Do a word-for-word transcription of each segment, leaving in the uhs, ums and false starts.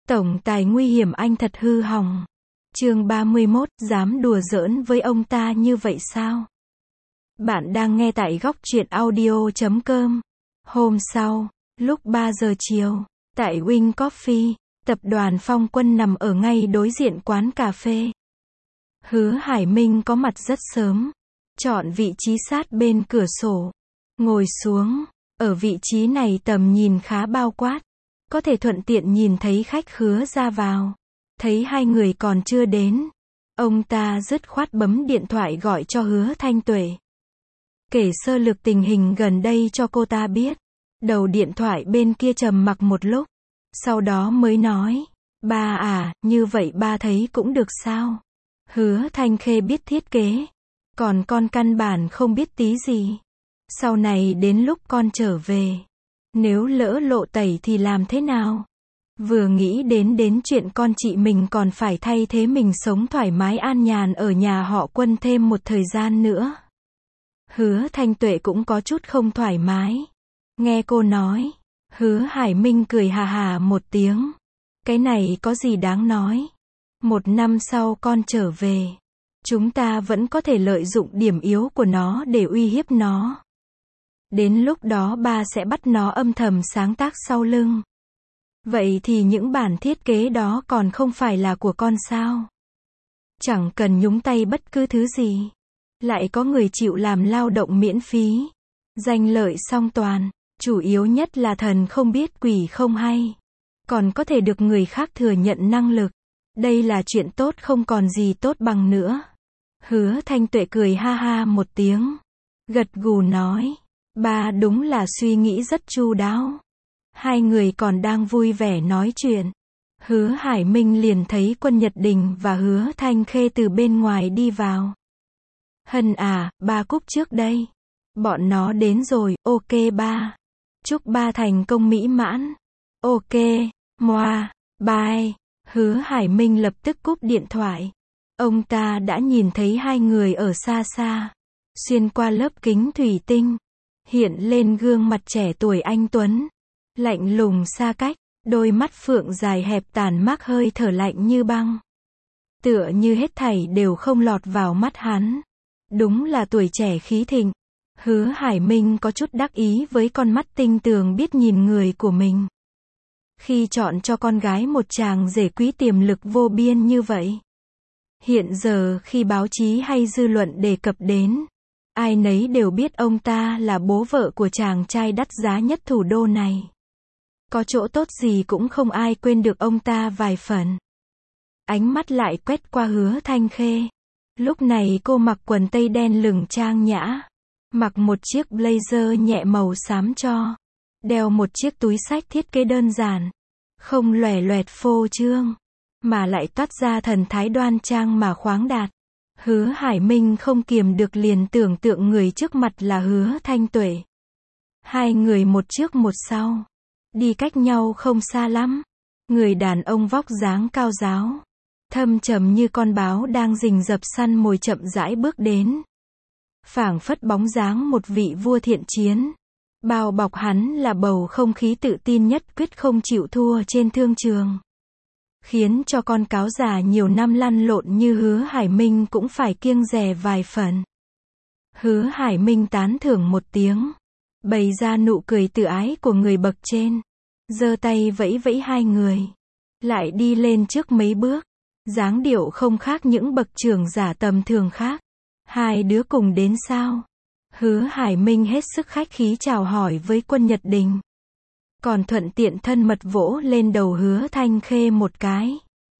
Tổng tài nguy hiểm anh thật hư hỏng. Chương ba mươi mốt, dám đùa giỡn với ông ta như vậy sao? Bạn đang nghe tại góc truyện audio chấm com. Hôm sau, lúc ba giờ chiều, tại Wing Coffee, tập đoàn Phong Quân nằm ở ngay đối diện quán cà phê. Hứa Hải Minh có mặt rất sớm, chọn vị trí sát bên cửa sổ, ngồi xuống. Ở vị trí này tầm nhìn khá bao quát, có thể thuận tiện nhìn thấy khách khứa ra vào. Thấy hai người còn chưa đến, ông ta dứt khoát bấm điện thoại gọi cho Hứa Thanh Tuệ. Kể sơ lược tình hình gần đây cho cô ta biết. Đầu điện thoại bên kia trầm mặc một lúc, sau đó mới nói, ba à, như vậy ba thấy cũng được sao? Hứa Thanh Khê biết thiết kế, còn con căn bản không biết tí gì. Sau này đến lúc con trở về, nếu lỡ lộ tẩy thì làm thế nào? Vừa nghĩ đến đến chuyện con chị mình còn phải thay thế mình sống thoải mái an nhàn ở nhà họ Quân thêm một thời gian nữa. Hứa Thanh Tuệ cũng có chút không thoải mái. Nghe cô nói, Hứa Hải Minh cười hà hà một tiếng. Cái này có gì đáng nói? Một năm sau con trở về, chúng ta vẫn có thể lợi dụng điểm yếu của nó để uy hiếp nó. Đến lúc đó ba sẽ bắt nó âm thầm sáng tác sau lưng. Vậy thì những bản thiết kế đó còn không phải là của con sao? Chẳng cần nhúng tay bất cứ thứ gì. Lại có người chịu làm lao động miễn phí. Danh lợi song toàn. Chủ yếu nhất là thần không biết quỷ không hay. Còn có thể được người khác thừa nhận năng lực. Đây là chuyện tốt không còn gì tốt bằng nữa. Hứa Thanh Tuệ cười ha ha một tiếng. Gật gù nói. Ba đúng là suy nghĩ rất chu đáo. Hai người còn đang vui vẻ nói chuyện. Hứa Hải Minh liền thấy Quân Nhật Đình và Hứa Thanh Khê từ bên ngoài đi vào. Hân à, ba cúp trước đây. Bọn nó đến rồi, ok ba. Chúc ba thành công mỹ mãn. Ok, moa, bye. Hứa Hải Minh lập tức cúp điện thoại. Ông ta đã nhìn thấy hai người ở xa xa. Xuyên qua lớp kính thủy tinh. Hiện lên gương mặt trẻ tuổi anh Tuấn. Lạnh lùng xa cách, đôi mắt phượng dài hẹp tàn mác hơi thở lạnh như băng. Tựa như hết thảy đều không lọt vào mắt hắn. Đúng là tuổi trẻ khí thịnh. Hứa Hải Minh có chút đắc ý với con mắt tinh tường biết nhìn người của mình. Khi chọn cho con gái một chàng rể quý tiềm lực vô biên như vậy. Hiện giờ khi báo chí hay dư luận đề cập đến, ai nấy đều biết ông ta là bố vợ của chàng trai đắt giá nhất thủ đô này. Có chỗ tốt gì cũng không ai quên được ông ta vài phần. Ánh mắt lại quét qua Hứa Thanh Khê. Lúc này cô mặc quần tây đen lửng trang nhã. Mặc một chiếc blazer nhẹ màu xám cho. Đeo một chiếc túi xách thiết kế đơn giản. Không lòe loẹt phô trương. Mà lại toát ra thần thái đoan trang mà khoáng đạt. Hứa Hải Minh không kiềm được liền tưởng tượng người trước mặt là Hứa Thanh Tuệ. Hai người một trước một sau. Đi cách nhau không xa lắm. Người đàn ông vóc dáng cao ráo. Thâm trầm như con báo đang rình rập săn mồi chậm rãi bước đến. Phảng phất bóng dáng một vị vua thiện chiến. Bao bọc hắn là bầu không khí tự tin nhất quyết không chịu thua trên thương trường. Khiến cho con cáo già nhiều năm lăn lộn như Hứa Hải Minh cũng phải kiêng dè vài phần. Hứa Hải Minh tán thưởng một tiếng. Bày ra nụ cười tự ái của người bậc trên. Giơ tay vẫy vẫy hai người. Lại đi lên trước mấy bước. Dáng điệu không khác những bậc trưởng giả tầm thường khác. Hai đứa cùng đến sao? Hứa Hải Minh hết sức khách khí chào hỏi với Quân Nhật Đình. Còn thuận tiện thân mật vỗ lên đầu Hứa Thanh Khê một cái.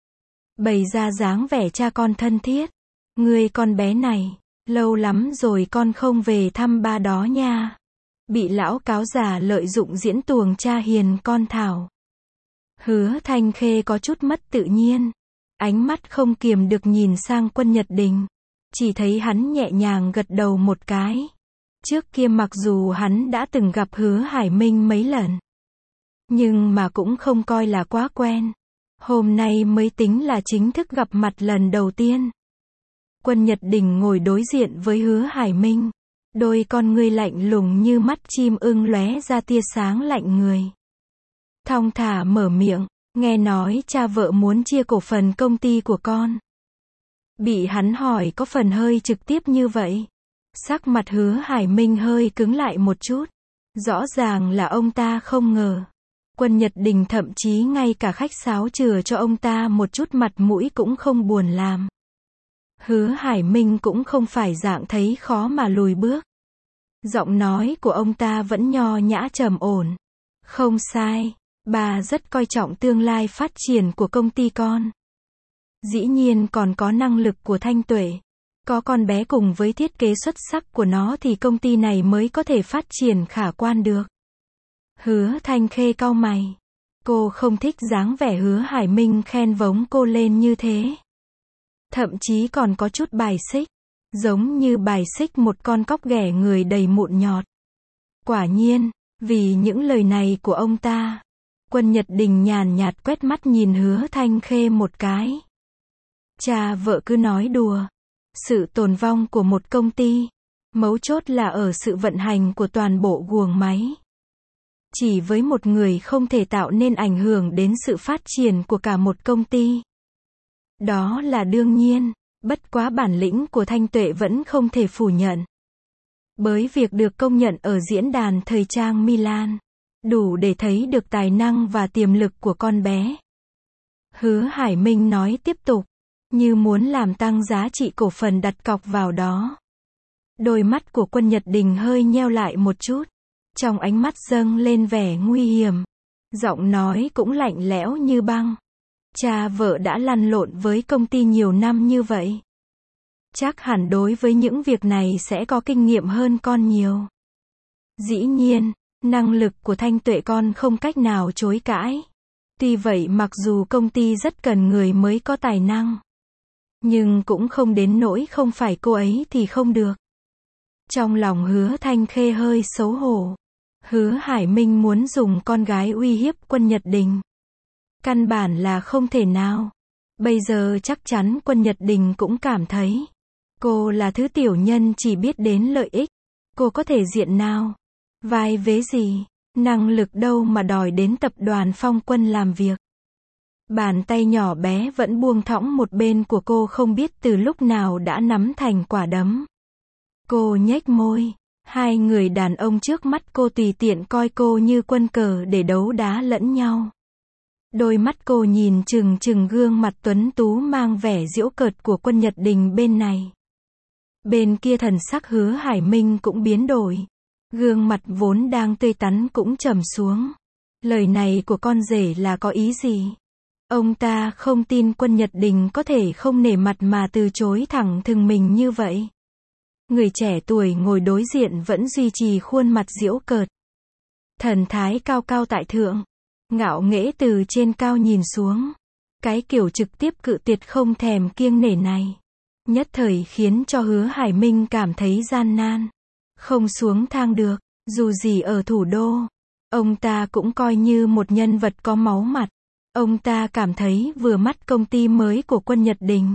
Bày ra dáng vẻ cha con thân thiết. Ngươi con bé này, lâu lắm rồi con không về thăm ba đó nha. Bị lão cáo già lợi dụng diễn tuồng cha hiền con thảo. Hứa Thanh Khê có chút mất tự nhiên. Ánh mắt không kiềm được nhìn sang Quân Nhật Đình. Chỉ thấy hắn nhẹ nhàng gật đầu một cái. Trước kia mặc dù hắn đã từng gặp Hứa Hải Minh mấy lần. Nhưng mà cũng không coi là quá quen. Hôm nay mới tính là chính thức gặp mặt lần đầu tiên. Quân Nhật Đình ngồi đối diện với Hứa Hải Minh. Đôi con ngươi lạnh lùng như mắt chim ưng lóe ra tia sáng lạnh người. Thong thả mở miệng, Nghe nói cha vợ muốn chia cổ phần công ty của con. Bị hắn hỏi có phần hơi trực tiếp như vậy. Sắc mặt Hứa Hải Minh hơi cứng lại một chút. Rõ ràng là ông ta không ngờ. Quân Nhật Đình thậm chí ngay cả khách sáo chừa cho ông ta một chút mặt mũi cũng không buồn làm. Hứa Hải Minh cũng không phải dạng thấy khó mà lùi bước. Giọng nói của ông ta vẫn nho nhã trầm ổn. Không sai, bà rất coi trọng tương lai phát triển của công ty con. Dĩ nhiên còn có năng lực của Thanh Tuệ. Có con bé cùng với thiết kế xuất sắc của nó thì công ty này mới có thể phát triển khả quan được. Hứa Thanh Khê cau mày. Cô không thích dáng vẻ Hứa Hải Minh khen vống cô lên như thế. Thậm chí còn có chút bài xích. Giống như bài xích một con cóc ghẻ người đầy mụn nhọt. Quả nhiên, vì những lời này của ông ta, Quân Nhật Đình nhàn nhạt quét mắt nhìn Hứa Thanh Khê một cái. Cha vợ cứ nói đùa. Sự tồn vong của một công ty, mấu chốt là ở sự vận hành của toàn bộ guồng máy. Chỉ với một người không thể tạo nên ảnh hưởng đến sự phát triển của cả một công ty. Đó là đương nhiên, bất quá bản lĩnh của Thanh Tuệ vẫn không thể phủ nhận. Bởi việc được công nhận ở diễn đàn thời trang Milan, đủ để thấy được tài năng và tiềm lực của con bé. Hứa Hải Minh nói tiếp tục, như muốn làm tăng giá trị cổ phần đặt cọc vào đó. Đôi mắt của Quân Nhật Đình hơi nheo lại một chút. Trong ánh mắt dâng lên vẻ nguy hiểm. Giọng nói cũng lạnh lẽo như băng. Cha vợ đã lăn lộn với công ty nhiều năm như vậy. Chắc hẳn đối với những việc này sẽ có kinh nghiệm hơn con nhiều. Dĩ nhiên, năng lực của Thanh Tuệ con không cách nào chối cãi. Tuy vậy mặc dù công ty rất cần người mới có tài năng, nhưng cũng không đến nỗi không phải cô ấy thì không được. Trong lòng Hứa Thanh Khê hơi xấu hổ. Hứa Hải Minh muốn dùng con gái uy hiếp Quân Nhật Đình. Căn bản là không thể nào. Bây giờ chắc chắn Quân Nhật Đình cũng cảm thấy cô là thứ tiểu nhân chỉ biết đến lợi ích. Cô có thể diện nào, vai vế gì, năng lực đâu mà đòi đến tập đoàn Phong Quân làm việc. Bàn tay nhỏ bé vẫn buông thõng một bên của cô không biết từ lúc nào đã nắm thành quả đấm. Cô nhếch môi. Hai người đàn ông trước mắt cô tùy tiện coi cô như quân cờ để đấu đá lẫn nhau. Đôi mắt cô nhìn chừng chừng gương mặt tuấn tú mang vẻ giễu cợt của Quân Nhật Đình bên này. Bên kia thần sắc Hứa Hải Minh cũng biến đổi. Gương mặt vốn đang tươi tắn cũng trầm xuống. Lời này của con rể là có ý gì? Ông ta không tin Quân Nhật Đình có thể không nể mặt mà từ chối thẳng thừng mình như vậy. Người trẻ tuổi ngồi đối diện vẫn duy trì khuôn mặt giễu cợt. Thần thái cao cao tại thượng. Ngạo nghễ từ trên cao nhìn xuống. Cái kiểu trực tiếp cự tuyệt không thèm kiêng nể này. Nhất thời khiến cho Hứa Hải Minh cảm thấy gian nan. Không xuống thang được. Dù gì ở thủ đô, ông ta cũng coi như một nhân vật có máu mặt. Ông ta cảm thấy vừa mắt công ty mới của Quân Nhật Đình.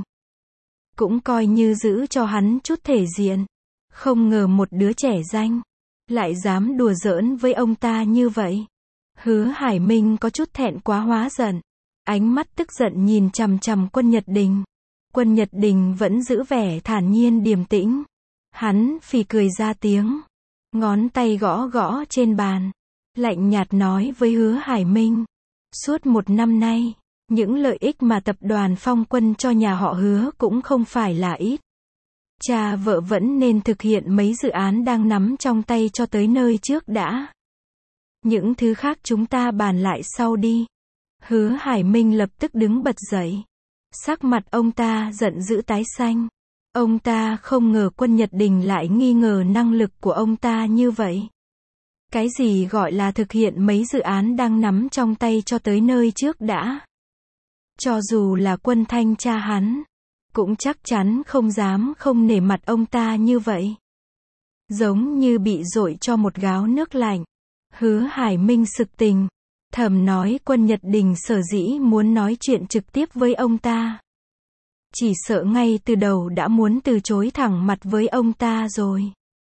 Cũng coi như giữ cho hắn chút thể diện. Không ngờ một đứa trẻ danh lại dám đùa giỡn với ông ta như vậy. Hứa Hải Minh có chút thẹn quá hóa giận. Ánh mắt tức giận nhìn chằm chằm Quân Nhật Đình. Quân Nhật Đình vẫn giữ vẻ thản nhiên điềm tĩnh. Hắn phì cười ra tiếng. Ngón tay gõ gõ trên bàn. Lạnh nhạt nói với Hứa Hải Minh. Suốt một năm nay, những lợi ích mà tập đoàn Phong Quân cho nhà họ Hứa cũng không phải là ít. Cha vợ vẫn nên thực hiện mấy dự án đang nắm trong tay cho tới nơi trước đã. Những thứ khác chúng ta bàn lại sau đi. Hứa Hải Minh lập tức đứng bật dậy. Sắc mặt ông ta giận dữ tái xanh. Ông ta không ngờ Quân Nhật Đình lại nghi ngờ năng lực của ông ta như vậy. Cái gì gọi là thực hiện mấy dự án đang nắm trong tay cho tới nơi trước đã. Cho dù là Quân thanh cha hắn, cũng chắc chắn không dám không nể mặt ông ta như vậy. Giống như bị dội cho một gáo nước lạnh. Hứa Hải Minh sực tình. Thầm nói Quân Nhật Đình sở dĩ muốn nói chuyện trực tiếp với ông ta. Chỉ sợ ngay từ đầu đã muốn từ chối thẳng mặt với ông ta rồi.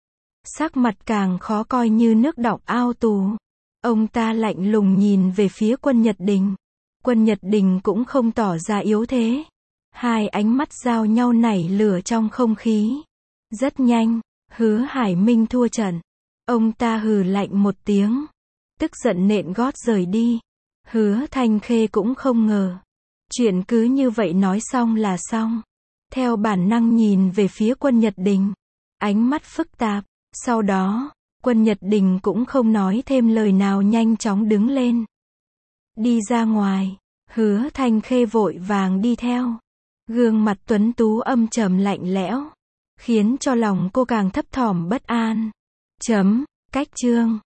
Sắc mặt càng khó coi như nước đọng ao tù. Ông ta lạnh lùng nhìn về phía Quân Nhật Đình. Quân Nhật Đình cũng không tỏ ra yếu thế. Hai ánh mắt giao nhau nảy lửa trong không khí. Rất nhanh, Hứa Hải Minh thua trận. Ông ta hừ lạnh một tiếng. Tức giận nện gót rời đi. Hứa Thanh Khê cũng không ngờ. Chuyện cứ như vậy nói xong là xong. Theo bản năng nhìn về phía Quân Nhật Đình. Ánh mắt phức tạp. Sau đó, Quân Nhật Đình cũng không nói thêm lời nào, nhanh chóng đứng lên. Đi ra ngoài. Hứa Thanh Khê vội vàng đi theo. Gương mặt tuấn tú âm trầm lạnh lẽo. Khiến cho lòng cô càng thấp thỏm bất an. Chấm, cách chương.